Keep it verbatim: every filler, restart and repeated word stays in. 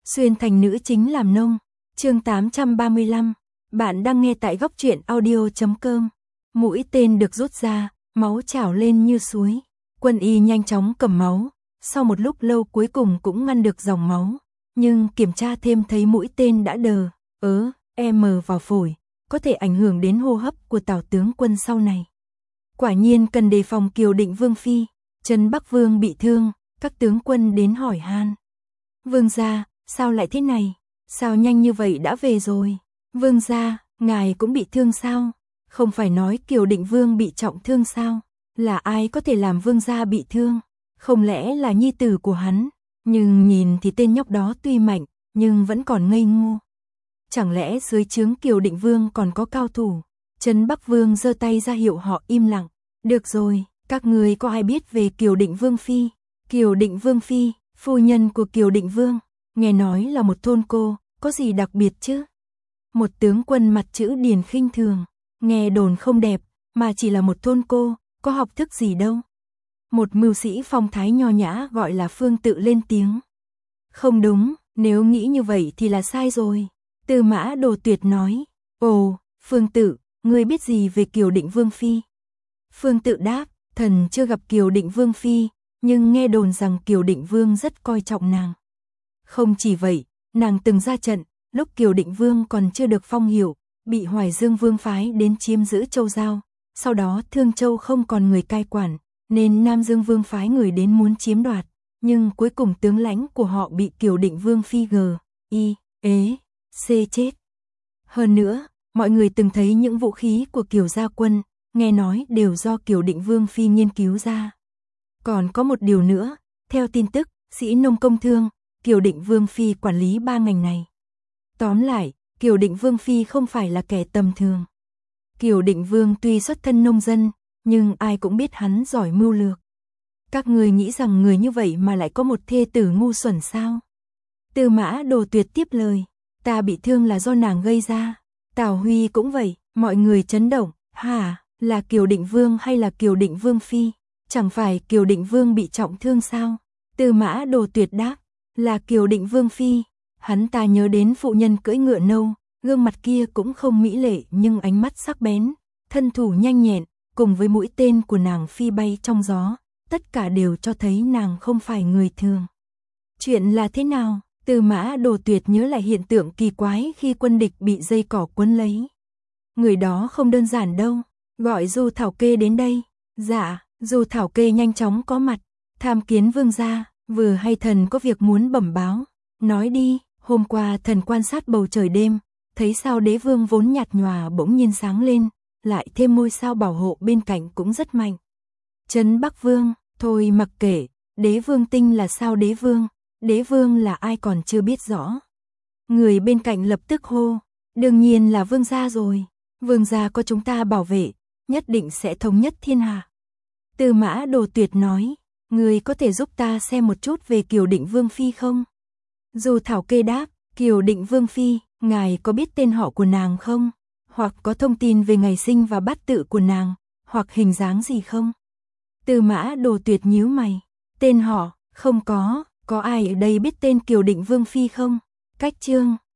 Xuyên thành nữ chính làm nông. Chương tám trăm ba mươi lăm. Bạn đang nghe tại góc truyện audio chấm com. Mũi tên được rút ra, máu trào lên như suối. Quân y nhanh chóng cầm máu, sau một lúc lâu cuối cùng cũng ngăn được dòng máu, nhưng kiểm tra thêm thấy mũi tên đã đờ, ớ, em vào phổi, có thể ảnh hưởng đến hô hấp của Tào tướng quân sau này. Quả nhiên cần đề phòng Kiều Định Vương phi. Trấn Bắc Vương bị thương, các tướng quân đến hỏi han. Vương gia, sao lại thế này? Sao nhanh như vậy đã về rồi? Vương gia, ngài cũng bị thương sao? Không phải nói Kiều Định Vương bị trọng thương sao? Là ai có thể làm vương gia bị thương? Không lẽ là nhi tử của hắn? Nhưng nhìn thì tên nhóc đó tuy mạnh, nhưng vẫn còn ngây ngô. Chẳng lẽ dưới trướng Kiều Định Vương còn có cao thủ? Trấn Bắc Vương giơ tay ra hiệu họ im lặng. Được rồi, các người có ai biết về Kiều Định Vương phi? Kiều Định Vương phi, phu nhân của Kiều Định Vương, nghe nói là một thôn cô, có gì đặc biệt chứ? Một tướng quân mặt chữ điền khinh thường, nghe đồn không đẹp, mà chỉ là một thôn cô, có học thức gì đâu. Một mưu sĩ phong thái nho nhã gọi là Phương Tự lên tiếng. Không đúng, nếu nghĩ như vậy thì là sai rồi. Tư Mã Đồ Tuyệt nói, ồ, Phương Tự, ngươi biết gì về Kiều Định Vương phi? Phương Tự đáp, thần chưa gặp Kiều Định Vương phi, nhưng nghe đồn rằng Kiều Định Vương rất coi trọng nàng. Không chỉ vậy, nàng từng ra trận, lúc Kiều Định Vương còn chưa được phong hiệu, bị Hoài Dương Vương phái đến chiếm giữ Châu Giao, sau đó Thương Châu không còn người cai quản, nên Nam Dương Vương phái người đến muốn chiếm đoạt, nhưng cuối cùng tướng lãnh của họ bị Kiều Định Vương phi g, i, ế, c chết. Hơn nữa, mọi người từng thấy những vũ khí của Kiều gia quân, nghe nói đều do Kiều Định Vương phi nghiên cứu ra. Còn có một điều nữa, theo tin tức, sĩ nông công thương, Kiều Định Vương phi quản lý ba ngành này. Tóm lại, Kiều Định Vương phi không phải là kẻ tầm thường. Kiều Định Vương tuy xuất thân nông dân, nhưng ai cũng biết hắn giỏi mưu lược. Các người nghĩ rằng người như vậy mà lại có một thê tử ngu xuẩn sao? Tư Mã Đồ Tuyệt tiếp lời, ta bị thương là do nàng gây ra. Tào Huy cũng vậy, mọi người chấn động, hả, là Kiều Định Vương hay là Kiều Định Vương phi? Chẳng phải Kiều Định Vương bị trọng thương sao? Tư Mã Đồ Tuyệt đáp, là Kiều Định Vương phi. Hắn ta nhớ đến phụ nhân cưỡi ngựa nâu, gương mặt kia cũng không mỹ lệ nhưng ánh mắt sắc bén, thân thủ nhanh nhẹn, cùng với mũi tên của nàng phi bay trong gió, tất cả đều cho thấy nàng không phải người thường. Chuyện là thế nào? Tư Mã Đồ Tuyệt nhớ lại hiện tượng kỳ quái khi quân địch bị dây cỏ quấn lấy. Người đó không đơn giản đâu, gọi Du Thảo Kê đến đây. Dạ, Du Thảo Kê nhanh chóng có mặt, tham kiến vương gia, vừa hay thần có việc muốn bẩm báo. Nói đi, hôm qua thần quan sát bầu trời đêm, thấy sao đế vương vốn nhạt nhòa bỗng nhiên sáng lên, lại thêm ngôi sao bảo hộ bên cạnh cũng rất mạnh. Trấn Bắc Vương, thôi mặc kệ, đế vương tinh là sao đế vương, đế vương là ai còn chưa biết rõ. Người bên cạnh lập tức hô, đương nhiên là vương gia rồi, vương gia có chúng ta bảo vệ, nhất định sẽ thống nhất thiên hạ. Tư Mã Đồ Tuyệt nói, người có thể giúp ta xem một chút về Kiều Định Vương phi không? Du Thảo Kê đáp, Kiều Định Vương phi, ngài có biết tên họ của nàng không? Hoặc có thông tin về ngày sinh và bát tự của nàng, hoặc hình dáng gì không? Tư Mã Đồ Tuyệt nhíu mày, tên họ, không có, có ai ở đây biết tên Kiều Định Vương phi không? Cách chương